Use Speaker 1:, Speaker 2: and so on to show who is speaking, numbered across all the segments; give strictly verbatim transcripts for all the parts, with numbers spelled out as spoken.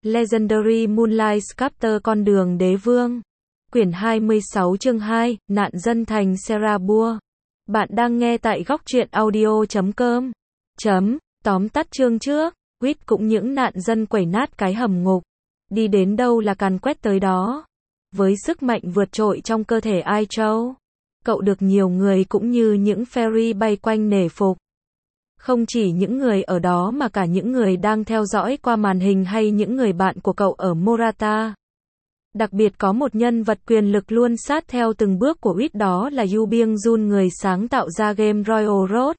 Speaker 1: Legendary Moonlight Sculptor Con đường đế vương. Quyển hai mươi sáu chương hai, nạn dân thành Serabua. Bạn đang nghe tại góc truyện audio chấm com. Chấm, tóm tắt chương trước, Quýt cũng những nạn dân quẩy nát cái hầm ngục. Đi đến đâu là càn quét tới đó. Với sức mạnh vượt trội trong cơ thể Ai Châu, cậu được nhiều người cũng như những fairy bay quanh nể phục. Không chỉ những người ở đó mà cả những người đang theo dõi qua màn hình hay những người bạn của cậu ở Morata. Đặc biệt có một nhân vật quyền lực luôn sát theo từng bước của Quýt, đó là Yu Byung-jun, người sáng tạo ra game Royal Road.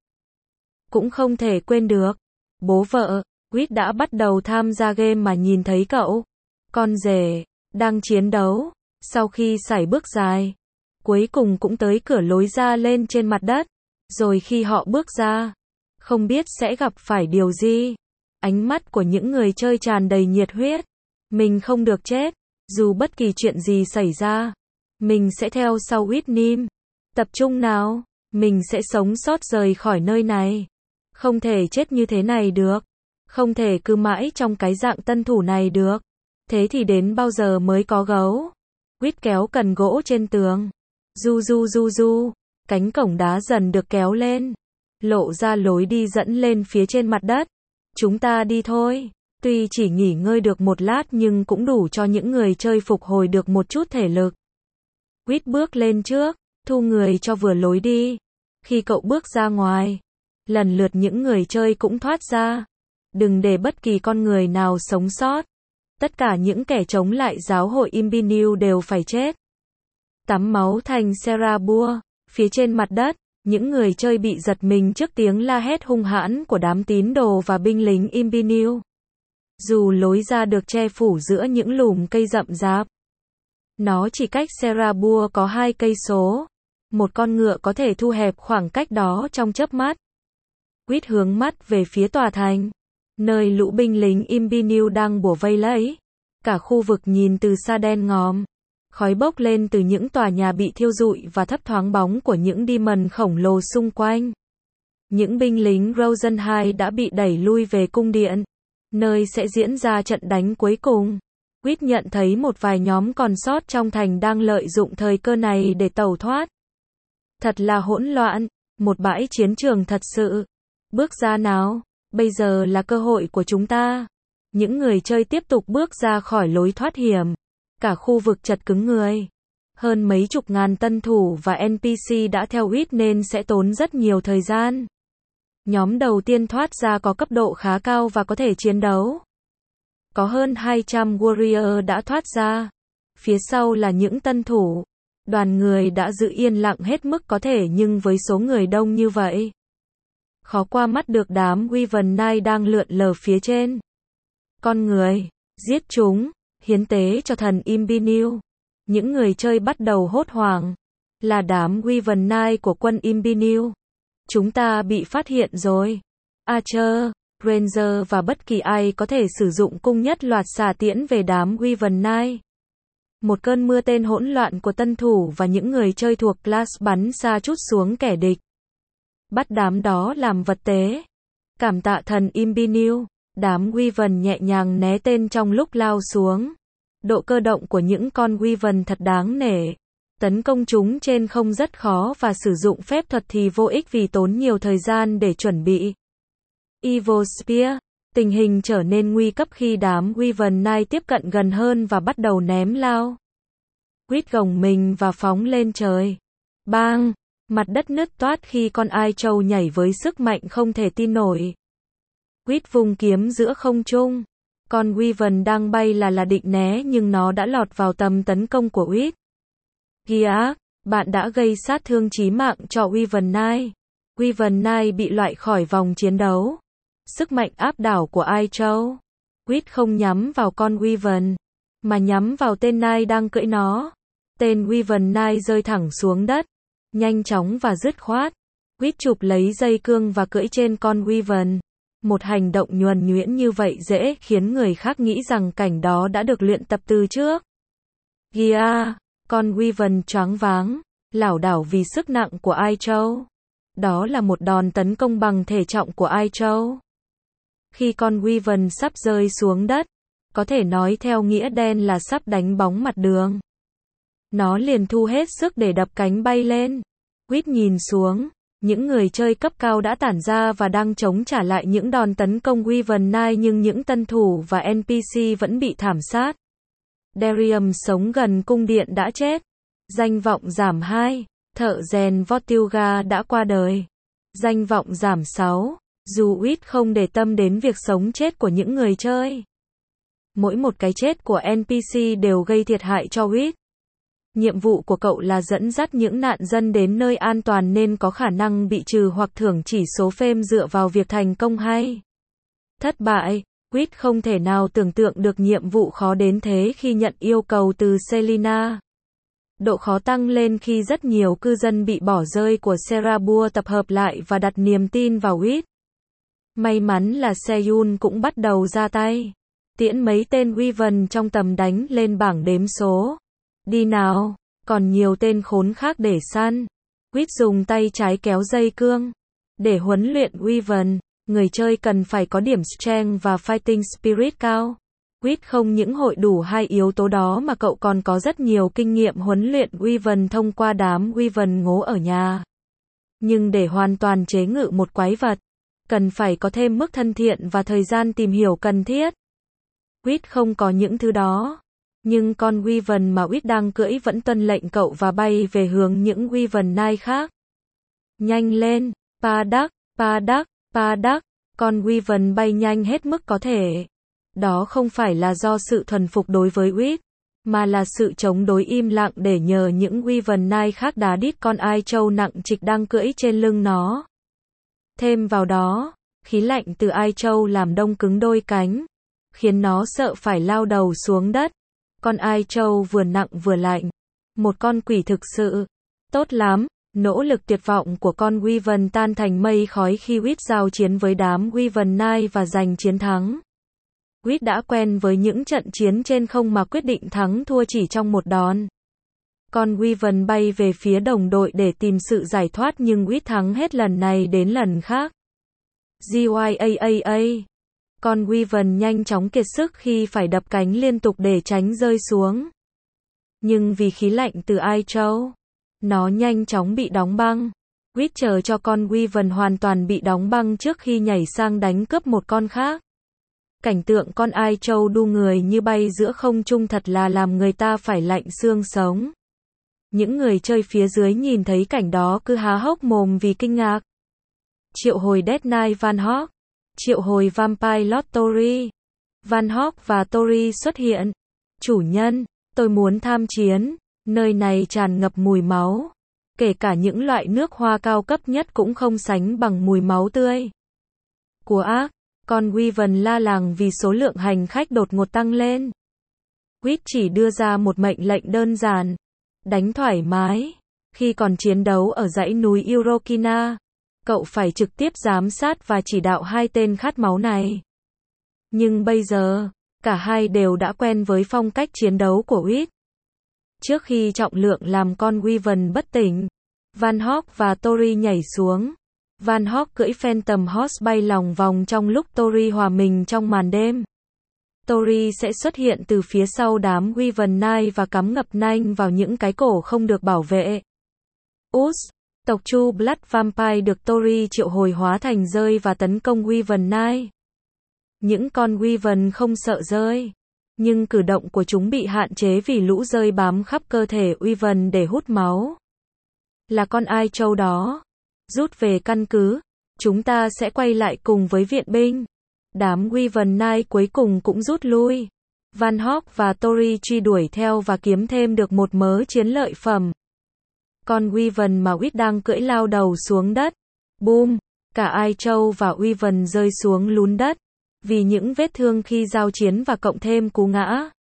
Speaker 1: Cũng không thể quên được. Bố vợ, Quýt đã bắt đầu tham gia game mà nhìn thấy cậu, con rể, đang chiến đấu. Sau khi sải bước dài, cuối cùng cũng tới cửa lối ra lên trên mặt đất. Rồi khi họ bước ra, không biết sẽ gặp phải điều gì. Ánh mắt của những người chơi tràn đầy nhiệt huyết. Mình không được chết. Dù bất kỳ chuyện gì xảy ra, mình sẽ theo sau Whitney. Tập trung nào, mình sẽ sống sót rời khỏi nơi này. Không thể chết như thế này được. Không thể cứ mãi trong cái dạng tân thủ này được. Thế thì đến bao giờ mới có gấu? Quýt kéo cần gỗ trên tường. Du du du du. Cánh cổng đá dần được kéo lên, lộ ra lối đi dẫn lên phía trên mặt đất. Chúng ta đi thôi. Tuy chỉ nghỉ ngơi được một lát nhưng cũng đủ cho những người chơi phục hồi được một chút thể lực. Quýt bước lên trước, thu người cho vừa lối đi. Khi cậu bước ra ngoài, lần lượt những người chơi cũng thoát ra. Đừng để bất kỳ con người nào sống sót. Tất cả những kẻ chống lại giáo hội Imbiniu đều phải chết. Tắm máu thành Serabua. Phía trên mặt đất, những người chơi bị giật mình trước tiếng la hét hung hãn của đám tín đồ và binh lính Imbiniu. Dù lối ra được che phủ giữa những lùm cây rậm rạp, nó chỉ cách Serabua có hai cây số. Một con ngựa có thể thu hẹp khoảng cách đó trong chớp mắt. Quýt hướng mắt về phía tòa thành, nơi lũ binh lính Imbiniu đang bủa vây lấy. Cả khu vực nhìn từ xa đen ngòm. Khói bốc lên từ những tòa nhà bị thiêu rụi và thấp thoáng bóng của những demon khổng lồ xung quanh. Những binh lính Rosenheim đã bị đẩy lui về cung điện, nơi sẽ diễn ra trận đánh cuối cùng. Quýt nhận thấy một vài nhóm còn sót trong thành đang lợi dụng thời cơ này để tẩu thoát. Thật là hỗn loạn, một bãi chiến trường thật sự. Bước ra nào, bây giờ là cơ hội của chúng ta. Những người chơi tiếp tục bước ra khỏi lối thoát hiểm. Cả khu vực chật cứng người. Hơn mấy chục ngàn tân thủ và en pê xê đã theo Quýt nên sẽ tốn rất nhiều thời gian. Nhóm đầu tiên thoát ra có cấp độ khá cao và có thể chiến đấu. Có hơn hai trăm warrior đã thoát ra. Phía sau là những tân thủ. Đoàn người đã giữ yên lặng hết mức có thể, nhưng với số người đông như vậy, khó qua mắt được đám Wyvern Knight đang lượn lờ phía trên. Con người, giết chúng, hiến tế cho thần Imbiniu. Những người chơi bắt đầu hốt hoảng. Là đám Wyvern Knight của quân Imbiniu. Chúng ta bị phát hiện rồi. Archer, Ranger và bất kỳ ai có thể sử dụng cung nhất loạt xạ tiễn về đám Wyvern Knight. Một cơn mưa tên hỗn loạn của tân thủ và những người chơi thuộc class bắn xa trút xuống kẻ địch. Bắt đám đó làm vật tế. Cảm tạ thần Imbiniu. Đám Wyvern nhẹ nhàng né tên trong lúc lao xuống. Độ cơ động của những con Wyvern thật đáng nể. Tấn công chúng trên không rất khó và sử dụng phép thuật thì vô ích vì tốn nhiều thời gian để chuẩn bị. Evil Spear. Tình hình trở nên nguy cấp khi đám Wyvern Knight tiếp cận gần hơn và bắt đầu ném lao. Quýt gồng mình và phóng lên trời. Bang! Mặt đất nứt toát khi con Ai Châu nhảy với sức mạnh không thể tin nổi. Quýt vung kiếm giữa không trung. Con Wyvern đang bay là là định né nhưng nó đã lọt vào tầm tấn công của Quýt. Giak, bạn đã gây sát thương chí mạng cho Wyvern Knight. Wyvern Knight bị loại khỏi vòng chiến đấu. Sức mạnh áp đảo của Ai Châu. Quýt không nhắm vào con Wyvern, mà nhắm vào tên Knight đang cưỡi nó. Tên Wyvern Knight rơi thẳng xuống đất. Nhanh chóng và dứt khoát. Quýt chụp lấy dây cương và cưỡi trên con Wyvern. Một hành động nhuần nhuyễn như vậy dễ khiến người khác nghĩ rằng cảnh đó đã được luyện tập từ trước. Gia, con Wyvern choáng váng, lảo đảo vì sức nặng của Ai Châu. Đó là một đòn tấn công bằng thể trọng của Ai Châu. Khi con Wyvern sắp rơi xuống đất, có thể nói theo nghĩa đen là sắp đánh bóng mặt đường. Nó liền thu hết sức để đập cánh bay lên. Quýt nhìn xuống, những người chơi cấp cao đã tản ra và đang chống trả lại những đòn tấn công Wyvern Knight, nhưng những tân thủ và en pê xê vẫn bị thảm sát. Derium sống gần cung điện đã chết. Danh vọng giảm hai. Thợ rèn Vortilga đã qua đời. Danh vọng giảm sáu. Dù Quýt không để tâm đến việc sống chết của những người chơi. Mỗi một cái chết của en pê xê đều gây thiệt hại cho Quýt. Nhiệm vụ của cậu là dẫn dắt những nạn dân đến nơi an toàn nên có khả năng bị trừ hoặc thưởng chỉ số phêm dựa vào việc thành công hay thất bại. Quýt không thể nào tưởng tượng được nhiệm vụ khó đến thế khi nhận yêu cầu từ Selina. Độ khó tăng lên khi rất nhiều cư dân bị bỏ rơi của Serabua tập hợp lại và đặt niềm tin vào Quýt. May mắn là Seiyun cũng bắt đầu ra tay. Tiễn mấy tên Wyvern trong tầm đánh lên bảng đếm số. Đi nào, còn nhiều tên khốn khác để săn. Quýt dùng tay trái kéo dây cương. Để huấn luyện Wyvern, người chơi cần phải có điểm Strength và Fighting Spirit cao. Quýt không những hội đủ hai yếu tố đó mà cậu còn có rất nhiều kinh nghiệm huấn luyện Wyvern thông qua đám Wyvern ngố ở nhà. Nhưng để hoàn toàn chế ngự một quái vật, cần phải có thêm mức thân thiện và thời gian tìm hiểu cần thiết. Quýt không có những thứ đó. Nhưng con Wyvern mà Quýt đang cưỡi vẫn tuân lệnh cậu và bay về hướng những Wyvern Knight khác. Nhanh lên, Padak, Padak, Padak. Con Wyvern bay nhanh hết mức có thể. Đó không phải là do sự thuần phục đối với Quýt, mà là sự chống đối im lặng để nhờ những Wyvern Knight khác đá đít con Ai Châu nặng trịch đang cưỡi trên lưng nó. Thêm vào đó, khí lạnh từ Ai Châu làm đông cứng đôi cánh, khiến nó sợ phải lao đầu xuống đất. Con Ai Châu vừa nặng vừa lạnh. Một con quỷ thực sự. Tốt lắm, nỗ lực tuyệt vọng của con Wyvern tan thành mây khói khi Quýt giao chiến với đám Wyvern Knight và giành chiến thắng. Quýt đã quen với những trận chiến trên không mà quyết định thắng thua chỉ trong một đòn. Con Wyvern bay về phía đồng đội để tìm sự giải thoát nhưng Quýt thắng hết lần này đến lần khác. Gyaaaa. Con Wyvern nhanh chóng kiệt sức khi phải đập cánh liên tục để tránh rơi xuống. Nhưng vì khí lạnh từ Ai Châu, nó nhanh chóng bị đóng băng. Quýt chờ cho con Wyvern hoàn toàn bị đóng băng trước khi nhảy sang đánh cướp một con khác. Cảnh tượng con Ai Châu đu người như bay giữa không trung thật là làm người ta phải lạnh xương sống. Những người chơi phía dưới nhìn thấy cảnh đó cứ há hốc mồm vì kinh ngạc. Triệu hồi Death Knight Van Hawk. Triệu hồi Vampire Lord Tori. Van Hawk và Tori xuất hiện. Chủ nhân, tôi muốn tham chiến. Nơi này tràn ngập mùi máu. Kể cả những loại nước hoa cao cấp nhất cũng không sánh bằng mùi máu tươi của ác. Con Wyvern la làng vì số lượng hành khách đột ngột tăng lên. Quýt chỉ đưa ra một mệnh lệnh đơn giản. Đánh thoải mái. Khi còn chiến đấu ở dãy núi Urokina, cậu phải trực tiếp giám sát và chỉ đạo hai tên khát máu này. Nhưng bây giờ, cả hai đều đã quen với phong cách chiến đấu của Quýt. Trước khi trọng lượng làm con Wyvern bất tỉnh, Van Hawk và Tori nhảy xuống. Van Hawk cưỡi Phantom Horse bay lòng vòng trong lúc Tori hòa mình trong màn đêm. Tori sẽ xuất hiện từ phía sau đám Wyvern Knight và cắm ngập nanh vào những cái cổ không được bảo vệ. Us, tộc True Blood Vampire được Tori triệu hồi hóa thành rơi và tấn công Wyvern Knight. Những con Wyvern không sợ rơi, nhưng cử động của chúng bị hạn chế vì lũ rơi bám khắp cơ thể Wyvern để hút máu. Là con Ai Châu đó. Rút về căn cứ, chúng ta sẽ quay lại cùng với viện binh. Đám Wyvern Knight cuối cùng cũng rút lui. Van Hawk và Tori truy đuổi theo và kiếm thêm được một mớ chiến lợi phẩm. Con Wyvern mà Quýt đang cưỡi lao đầu xuống đất. Boom! Cả Ai Châu và Wyvern rơi xuống lún đất. Vì những vết thương khi giao chiến và cộng thêm cú ngã.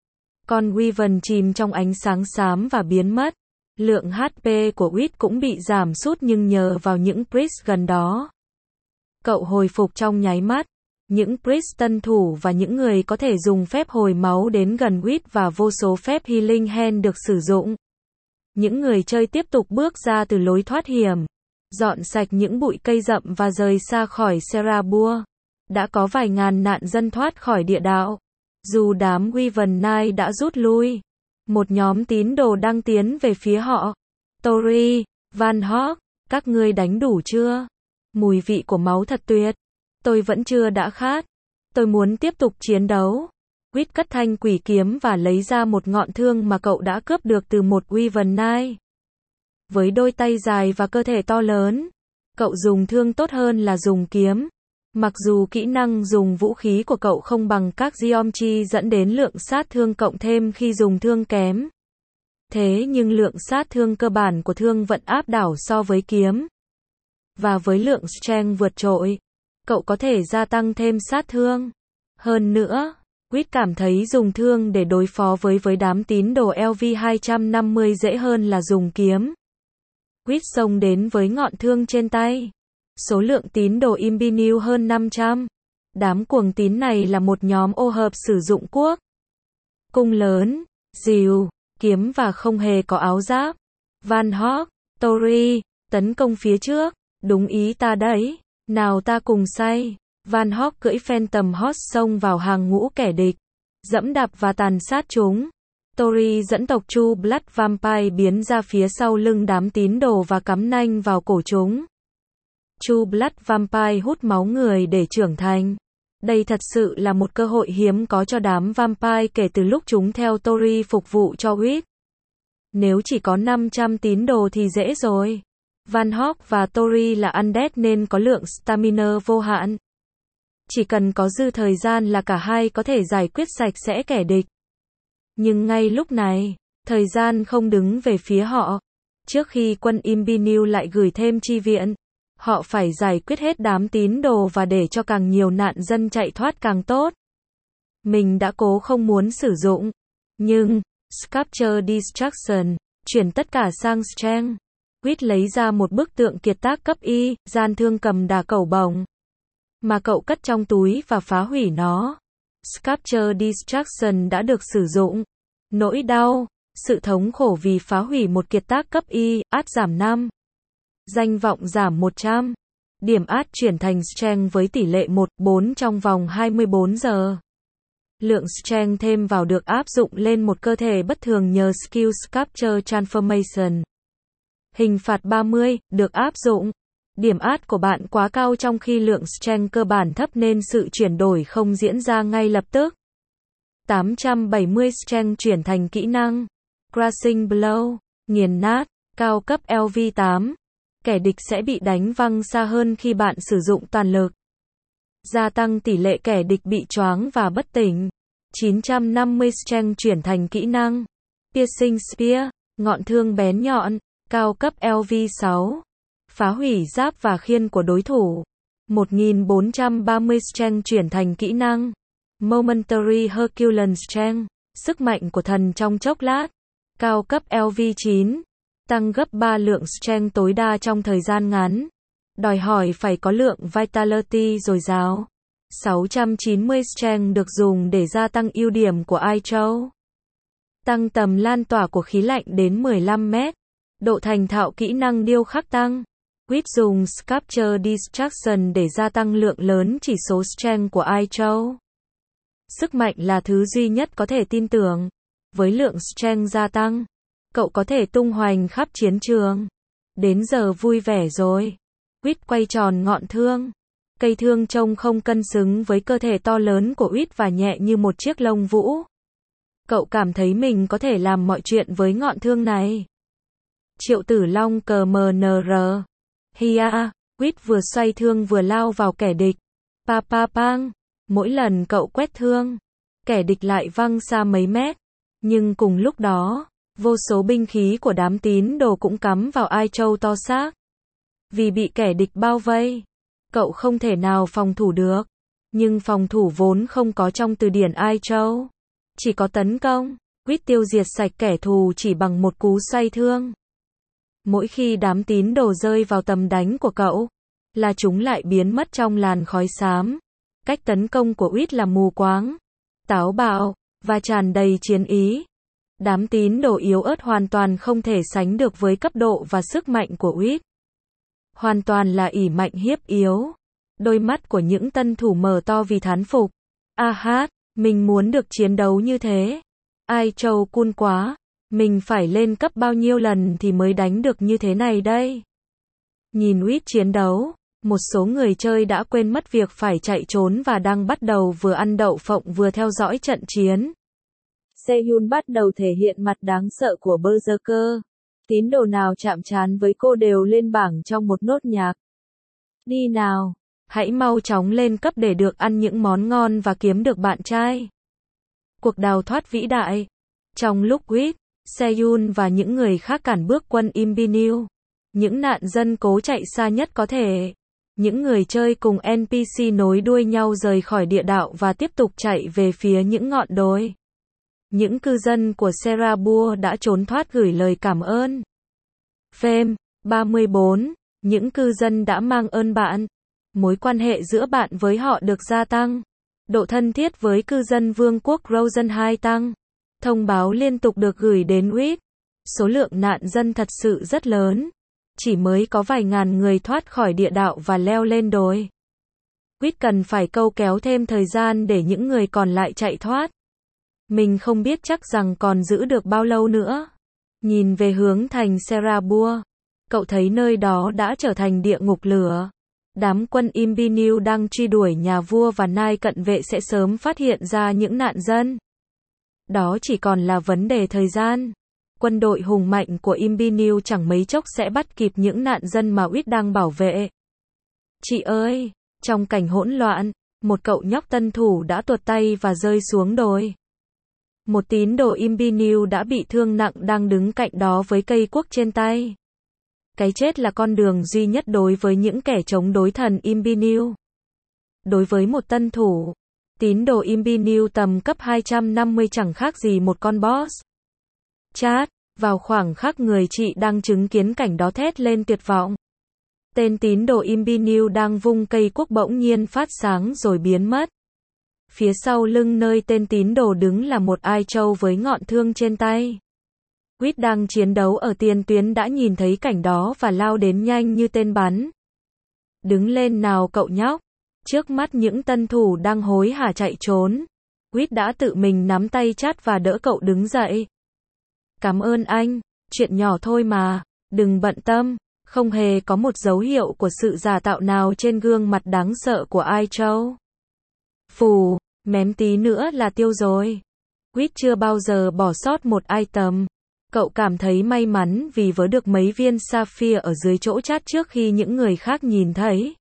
Speaker 1: Con Wyvern chìm trong ánh sáng xám và biến mất. Lượng hát pê của Quýt cũng bị giảm sút nhưng nhờ vào những priest gần đó, cậu hồi phục trong nháy mắt. Những priest tân thủ và những người có thể dùng phép hồi máu đến gần Quýt và vô số phép healing hand được sử dụng. Những người chơi tiếp tục bước ra từ lối thoát hiểm, dọn sạch những bụi cây rậm và rời xa khỏi Serabua. Đã có vài ngàn nạn dân thoát khỏi địa đạo. Dù đám Wyvern Knight đã rút lui, một nhóm tín đồ đang tiến về phía họ. Tori, Van Hawk, các ngươi đánh đủ chưa? Mùi vị của máu thật tuyệt. Tôi vẫn chưa đã khát. Tôi muốn tiếp tục chiến đấu. Quýt cất thanh quỷ kiếm và lấy ra một ngọn thương mà cậu đã cướp được từ một Wyvern Knight. Với đôi tay dài và cơ thể to lớn, cậu dùng thương tốt hơn là dùng kiếm. Mặc dù kỹ năng dùng vũ khí của cậu không bằng các Geometry dẫn đến lượng sát thương cộng thêm khi dùng thương kém. Thế nhưng lượng sát thương cơ bản của thương vẫn áp đảo so với kiếm. Và với lượng strength vượt trội, cậu có thể gia tăng thêm sát thương. Hơn nữa, Quýt cảm thấy dùng thương để đối phó với với đám tín đồ L V hai năm mươi dễ hơn là dùng kiếm. Quýt xông đến với ngọn thương trên tay. Số lượng tín đồ Imbinil hơn năm trăm. Đám cuồng tín này là một nhóm ô hợp sử dụng cuốc, cung lớn, rìu, kiếm và không hề có áo giáp. Van Hawk, Tori, tấn công phía trước. Đúng ý ta đấy. Nào ta cùng say. Van Hawk cưỡi Phantom Horse xông vào hàng ngũ kẻ địch, dẫm đạp và tàn sát chúng. Tori dẫn tộc True Blood Vampire biến ra phía sau lưng đám tín đồ và cắm nanh vào cổ chúng. True Blood Vampire hút máu người để trưởng thành. Đây thật sự là một cơ hội hiếm có cho đám vampire kể từ lúc chúng theo Tori phục vụ cho Quýt. Nếu chỉ có năm trăm tín đồ thì dễ rồi. Van Hawk và Tori là undead nên có lượng stamina vô hạn. Chỉ cần có dư thời gian là cả hai có thể giải quyết sạch sẽ kẻ địch. Nhưng ngay lúc này, thời gian không đứng về phía họ. Trước khi quân Imbinil lại gửi thêm chi viện, họ phải giải quyết hết đám tín đồ và để cho càng nhiều nạn dân chạy thoát càng tốt. Mình đã cố không muốn sử dụng, nhưng Sculpture Destruction chuyển tất cả sang Strength. Quýt lấy ra một bức tượng kiệt tác cấp Y, gian thương cầm đà cẩu bổng, mà cậu cất trong túi và phá hủy nó. Sculpture Destruction đã được sử dụng. Nỗi đau, sự thống khổ vì phá hủy một kiệt tác cấp Y, át giảm năm. Danh vọng giảm một trăm. Điểm át chuyển thành Strength với tỷ lệ một bốn trong vòng hai mươi bốn giờ. Lượng Strength thêm vào được áp dụng lên một cơ thể bất thường nhờ skill Sculpture Transformation. Hình phạt ba mươi, được áp dụng. Điểm át của bạn quá cao trong khi lượng strength cơ bản thấp nên sự chuyển đổi không diễn ra ngay lập tức. tám trăm bảy mươi strength chuyển thành kỹ năng Crushing Blow, nghiền nát, cao cấp L V tám. Kẻ địch sẽ bị đánh văng xa hơn khi bạn sử dụng toàn lực. Gia tăng tỷ lệ kẻ địch bị choáng và bất tỉnh. chín trăm năm mươi strength chuyển thành kỹ năng Piercing Spear, ngọn thương bén nhọn, cao cấp L V sáu. Phá hủy giáp và khiên của đối thủ. một nghìn bốn trăm ba mươi strength chuyển thành kỹ năng Momentary Herculean Strength, sức mạnh của thần trong chốc lát, cao cấp L V chín. Tăng gấp ba lượng strength tối đa trong thời gian ngắn. Đòi hỏi phải có lượng vitality dồi dào. sáu trăm chín mươi strength được dùng để gia tăng ưu điểm của Eye Châu. Tăng tầm lan tỏa của khí lạnh đến mười lăm mét. Độ thành thạo kỹ năng điêu khắc tăng. Quýt dùng Sculpture Destruction để gia tăng lượng lớn chỉ số strength của Eye Châu. Sức mạnh là thứ duy nhất có thể tin tưởng. Với lượng strength gia tăng, cậu có thể tung hoành khắp chiến trường. Đến giờ vui vẻ rồi. Quýt quay tròn ngọn thương. Cây thương trông không cân xứng với cơ thể to lớn của Quýt và nhẹ như một chiếc lông vũ. Cậu cảm thấy mình có thể làm mọi chuyện với ngọn thương này. Triệu Tử Long cờ em en rờ. Hia, Quýt vừa xoay thương vừa lao vào kẻ địch. Pa pa pang. Mỗi lần cậu quét thương, kẻ địch lại văng xa mấy mét. Nhưng cùng lúc đó, vô số binh khí của đám tín đồ cũng cắm vào Eye Châu to xác. Vì bị kẻ địch bao vây, cậu không thể nào phòng thủ được. Nhưng phòng thủ vốn không có trong từ điển Eye Châu. Chỉ có tấn công. Quýt tiêu diệt sạch kẻ thù chỉ bằng một cú xoay thương. Mỗi khi đám tín đồ rơi vào tầm đánh của cậu, là chúng lại biến mất trong làn khói xám. Cách tấn công của Quýt là mù quáng, táo bạo, và tràn đầy chiến ý. Đám tín đồ yếu ớt hoàn toàn không thể sánh được với cấp độ và sức mạnh của Quýt. Hoàn toàn là ỷ mạnh hiếp yếu. Đôi mắt của những tân thủ mở to vì thán phục. A hát, Mình muốn được chiến đấu như thế. Ai Châu cool quá. Mình phải lên cấp bao nhiêu lần thì mới đánh được như thế này đây. Nhìn Wit chiến đấu, một số người chơi đã quên mất việc phải chạy trốn và đang bắt đầu vừa ăn đậu phộng vừa theo dõi trận chiến. Sehun bắt đầu thể hiện mặt đáng sợ của Berserker. Tín đồ nào chạm trán với cô đều lên bảng trong một nốt nhạc. Đi nào, hãy mau chóng lên cấp để được ăn những món ngon và kiếm được bạn trai. Cuộc đào thoát vĩ đại. Trong lúc Wit, Sehun và những người khác cản bước quân Imperial, những nạn dân cố chạy xa nhất có thể. Những người chơi cùng en pê xê nối đuôi nhau rời khỏi địa đạo và tiếp tục chạy về phía những ngọn đồi. Những cư dân của Serabua đã trốn thoát gửi lời cảm ơn. Phêm, ba mươi bốn. Những cư dân đã mang ơn bạn. Mối quan hệ giữa bạn với họ được gia tăng. Độ thân thiết với cư dân vương quốc Rosen hai tăng. Thông báo liên tục được gửi đến Wit. Số lượng nạn dân thật sự rất lớn. Chỉ mới có vài ngàn người thoát khỏi địa đạo và leo lên đồi. Wit cần phải câu kéo thêm thời gian để những người còn lại chạy thoát. Mình không biết chắc rằng còn giữ được bao lâu nữa. Nhìn về hướng thành Serabua, cậu thấy nơi đó đã trở thành địa ngục lửa. Đám quân Imperial đang truy đuổi nhà vua và nai cận vệ sẽ sớm phát hiện ra những nạn dân. Đó chỉ còn là vấn đề thời gian. Quân đội hùng mạnh của Imperial chẳng mấy chốc sẽ bắt kịp những nạn dân mà Wit đang bảo vệ. Chị ơi, trong cảnh hỗn loạn, một cậu nhóc tân thủ đã tuột tay và rơi xuống đồi. Một tín đồ Imperial đã bị thương nặng đang đứng cạnh đó với cây cuốc trên tay. Cái chết là con đường duy nhất đối với những kẻ chống đối thần Imperial. Đối với một tân thủ, tín đồ Imperial tầm cấp hai trăm năm mươi chẳng khác gì một con boss. Chat, vào khoảng khắc người chị đang chứng kiến cảnh đó thét lên tuyệt vọng. Tên tín đồ Imperial đang vung cây cuốc bỗng nhiên phát sáng rồi biến mất. Phía sau lưng nơi tên tín đồ đứng là một Ai Châu với ngọn thương trên tay. Wit đang chiến đấu ở tiền tuyến đã nhìn thấy cảnh đó và lao đến nhanh như tên bắn. Đứng lên nào cậu nhóc. Trước mắt những tân thủ đang hối hả chạy trốn, Wit đã tự mình nắm tay Chat và đỡ cậu đứng dậy. Cảm ơn anh, chuyện nhỏ thôi mà, đừng bận tâm. Không hề có một dấu hiệu của sự giả tạo nào trên gương mặt đáng sợ của Ai Châu. Phù, mém tí nữa là tiêu rồi. Wit chưa bao giờ bỏ sót một item. Cậu cảm thấy may mắn vì vớ được mấy viên sapphire ở dưới chỗ Chat trước khi những người khác nhìn thấy.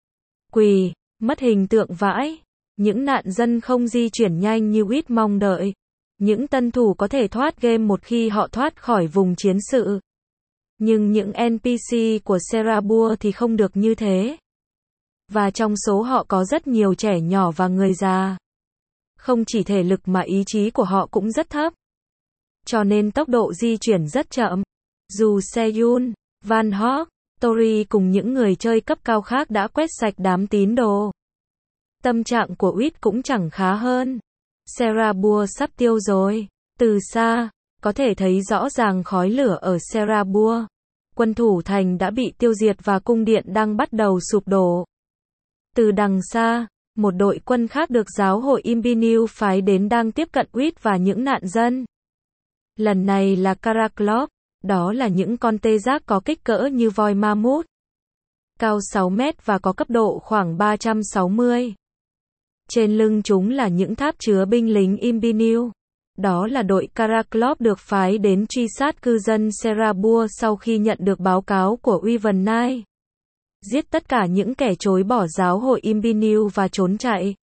Speaker 1: Quỳ, mất hình tượng vãi. Những nạn dân không di chuyển nhanh như Wit mong đợi. Những tân thủ có thể thoát game một khi họ thoát khỏi vùng chiến sự. Nhưng những en pê xê của Serabua thì không được như thế. Và trong số họ có rất nhiều trẻ nhỏ và người già. Không chỉ thể lực mà ý chí của họ cũng rất thấp. Cho nên tốc độ di chuyển rất chậm. Dù Sehun, Van Hawk, Tori cùng những người chơi cấp cao khác đã quét sạch đám tín đồ. Tâm trạng của Wit cũng chẳng khá hơn. Serabua sắp tiêu rồi. Từ xa, có thể thấy rõ ràng khói lửa ở Serabua. Quân thủ thành đã bị tiêu diệt và cung điện đang bắt đầu sụp đổ. Từ đằng xa, một đội quân khác được giáo hội Imperial phái đến đang tiếp cận Wit và những nạn dân. Lần này là Karaklov, đó là những con tê giác có kích cỡ như voi ma mút. Cao sáu mét và có cấp độ khoảng ba trăm sáu mươi. Trên lưng chúng là những tháp chứa binh lính Imperial. Đó là đội Karaklov được phái đến truy sát cư dân Serabua sau khi nhận được báo cáo của Wyvern Knight. Giết tất cả những kẻ chối bỏ giáo hội Imperial và trốn chạy.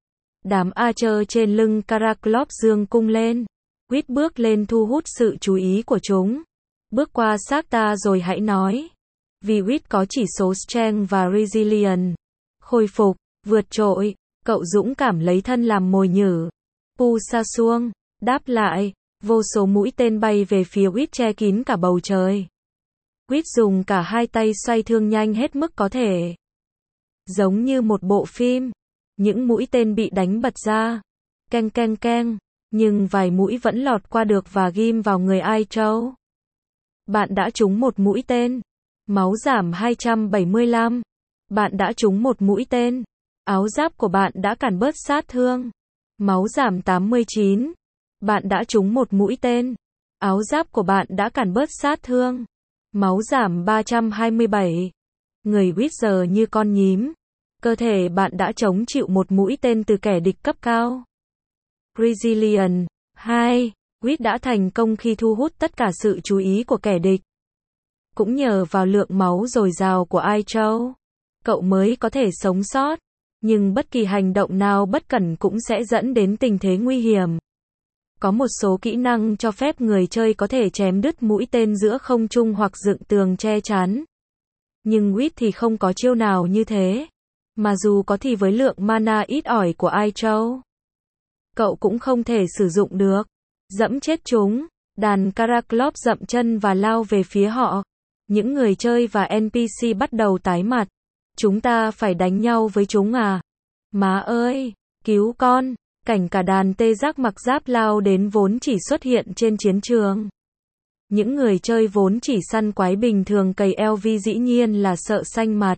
Speaker 1: Đám Archer trên lưng Karaklov giương cung lên. Wit bước lên thu hút sự chú ý của chúng. Bước qua xác ta rồi hãy nói. Vì Wit có chỉ số Strength và Resilience. Khôi phục, vượt trội, cậu dũng cảm lấy thân làm mồi nhử. Pu Sa Suông, đáp lại, vô số mũi tên bay về phía Wit che kín cả bầu trời. Wit dùng cả hai tay xoay thương nhanh hết mức có thể. Giống như một bộ phim, những mũi tên bị đánh bật ra. Keng keng keng, nhưng vài mũi vẫn lọt qua được và ghim vào người Ai Châu. Bạn đã trúng một mũi tên. Máu giảm hai trăm bảy mươi lăm. Bạn đã trúng một mũi tên. Áo giáp của bạn đã cản bớt sát thương. Máu giảm tám mươi chín. Bạn đã trúng một mũi tên. Áo giáp của bạn đã cản bớt sát thương. Máu giảm ba trăm hai mươi bảy. Người Witcher như con nhím. Cơ thể bạn đã chống chịu một mũi tên từ kẻ địch cấp cao. Resilience hai. Wit đã thành công khi thu hút tất cả sự chú ý của kẻ địch. Cũng nhờ vào lượng máu dồi dào của Ai Châu, cậu mới có thể sống sót. Nhưng bất kỳ hành động nào bất cẩn cũng sẽ dẫn đến tình thế nguy hiểm. Có một số kỹ năng cho phép người chơi có thể chém đứt mũi tên giữa không trung hoặc dựng tường che chắn. Nhưng Wit thì không có chiêu nào như thế. Mà dù có thì với lượng mana ít ỏi của Ai Châu, cậu cũng không thể sử dụng được. Dẫm chết chúng. Đàn Karaklob dậm chân và lao về phía họ. Những người chơi và en pê xê bắt đầu tái mặt. Chúng ta phải đánh nhau với chúng à? Má ơi! Cứu con! Cảnh cả đàn tê giác mặc giáp lao đến vốn chỉ xuất hiện trên chiến trường. Những người chơi vốn chỉ săn quái bình thường cày lờ vê dĩ nhiên là sợ xanh mặt.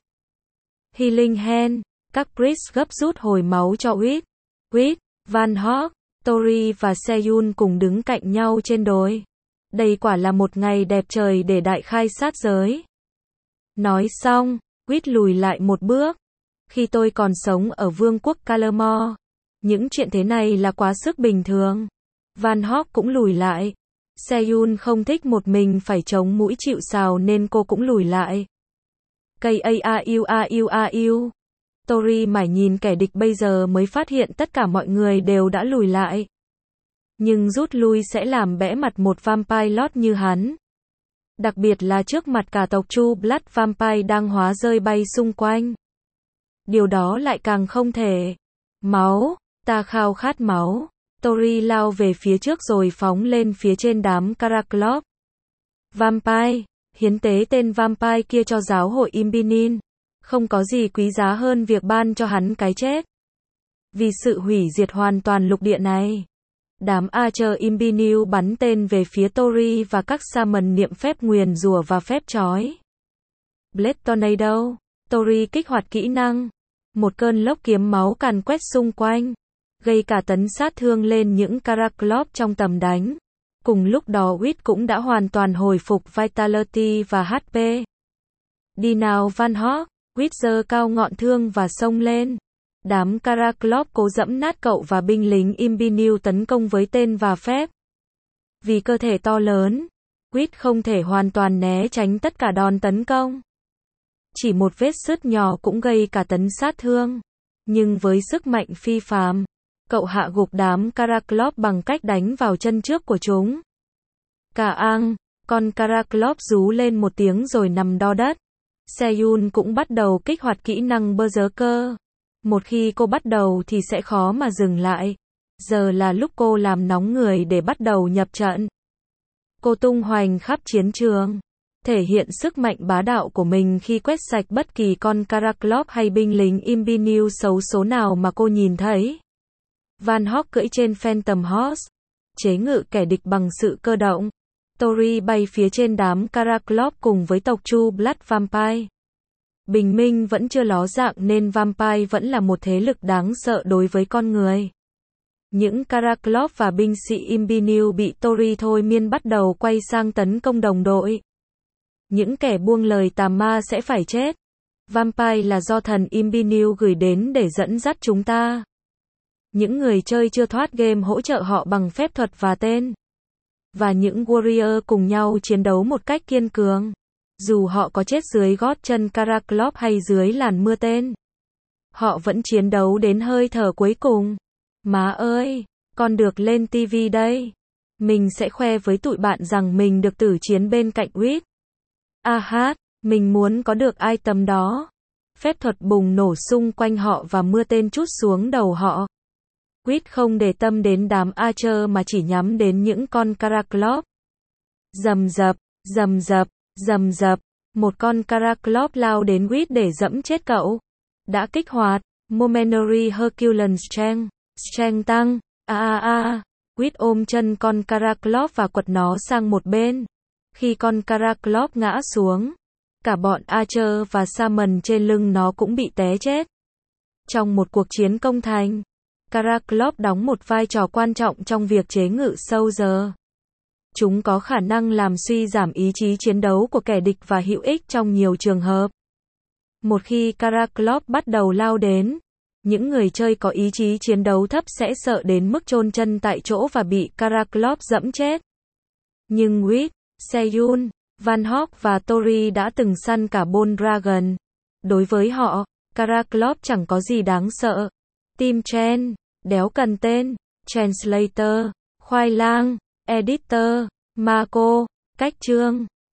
Speaker 1: Healing Hand. Các priest gấp rút hồi máu cho Wit. Wit, Van Hog, Tori và Seyun cùng đứng cạnh nhau trên đồi. Đây quả là một ngày đẹp trời để đại khai sát giới. Nói xong, Wit lùi lại một bước. Khi tôi còn sống ở vương quốc Kalamor, những chuyện thế này là quá sức bình thường. Van Hog cũng lùi lại. Seyun không thích một mình phải chống mũi chịu sào nên cô cũng lùi lại. Cây a a u a u a u. Tori mải nhìn kẻ địch bây giờ mới phát hiện tất cả mọi người đều đã lùi lại. Nhưng rút lui sẽ làm bẽ mặt một vampire lord như hắn. Đặc biệt là trước mặt cả tộc True Blood Vampire đang hóa rơi bay xung quanh. Điều đó lại càng không thể. Máu, ta khao khát máu. Tori lao về phía trước rồi phóng lên phía trên đám Karaklob. Vampire, hiến tế tên vampire kia cho giáo hội Imbinin. Không có gì quý giá hơn việc ban cho hắn cái chết. Vì sự hủy diệt hoàn toàn lục địa này. Đám Archer Imbinu bắn tên về phía Tori và các Shaman niệm phép nguyền rủa và phép chói. Blade Tornado. Tori kích hoạt kỹ năng. Một cơn lốc kiếm máu càn quét xung quanh. Gây cả tấn sát thương lên những Karaklob trong tầm đánh. Cùng lúc đó Wit cũng đã hoàn toàn hồi phục Vitality và hát pê. Đi nào Van Hog. Wit giơ cao ngọn thương và xông lên. Đám Karaklob cố dẫm nát cậu và binh lính Imbinu tấn công với tên và phép. Vì cơ thể to lớn, Wit không thể hoàn toàn né tránh tất cả đòn tấn công. Chỉ một vết sứt nhỏ cũng gây cả tấn sát thương. Nhưng với sức mạnh phi phàm, cậu hạ gục đám Karaklob bằng cách đánh vào chân trước của chúng. Cả ang, con Karaklob rú lên một tiếng rồi nằm đo đất. Seyun cũng bắt đầu kích hoạt kỹ năng Berserker. Một khi cô bắt đầu thì sẽ khó mà dừng lại. Giờ là lúc cô làm nóng người để bắt đầu nhập trận. Cô tung hoành khắp chiến trường, thể hiện sức mạnh bá đạo của mình khi quét sạch bất kỳ con Karaklob hay binh lính Imbinu xấu số nào mà cô nhìn thấy. Van Hog cưỡi trên Phantom Horse, chế ngự kẻ địch bằng sự cơ động. Tori bay phía trên đám Karaklob cùng với tộc True Blood Vampire. Bình minh vẫn chưa ló dạng nên Vampire vẫn là một thế lực đáng sợ đối với con người. Những Karaklob và binh sĩ Imbinu bị Tori thôi miên bắt đầu quay sang tấn công đồng đội. Những kẻ buông lời tà ma sẽ phải chết. Vampire là do thần Imbinu gửi đến để dẫn dắt chúng ta. Những người chơi chưa thoát game hỗ trợ họ bằng phép thuật và tên. Và những warrior cùng nhau chiến đấu một cách kiên cường. Dù họ có chết dưới gót chân Karaklob hay dưới làn mưa tên, họ vẫn chiến đấu đến hơi thở cuối cùng. Má ơi, con được lên ti vi đây. Mình sẽ khoe với tụi bạn rằng mình được tử chiến bên cạnh Wit. A hát, mình muốn có được item đó. Phép thuật bùng nổ xung quanh họ và mưa tên trút xuống đầu họ. Wit không để tâm đến đám Archer mà chỉ nhắm đến những con Karaklob. Rầm rập, rầm rập, rầm rập. Một con Karaklob lao đến Wit để dẫm chết cậu. Đã kích hoạt Momentary Herculean Strength. Strength tăng. A a a. Wit ôm chân con Karaklob và quật nó sang một bên. Khi con Karaklob ngã xuống, cả bọn Archer và Shaman trên lưng nó cũng bị té chết. Trong một cuộc chiến công thành, Karaklob đóng một vai trò quan trọng trong việc chế ngự Soldier. Chúng có khả năng làm suy giảm ý chí chiến đấu của kẻ địch và hữu ích trong nhiều trường hợp. Một khi Karaklob bắt đầu lao đến, những người chơi có ý chí chiến đấu thấp sẽ sợ đến mức chôn chân tại chỗ và bị Karaklob dẫm chết. Nhưng Witt, Seyun, Van Hawk và Tori đã từng săn cả Bone Dragon. Đối với họ, Karaklob chẳng có gì đáng sợ. Tim Chen, đéo cần tên, Translator, khoai lang, Editor, Marco, cách chương.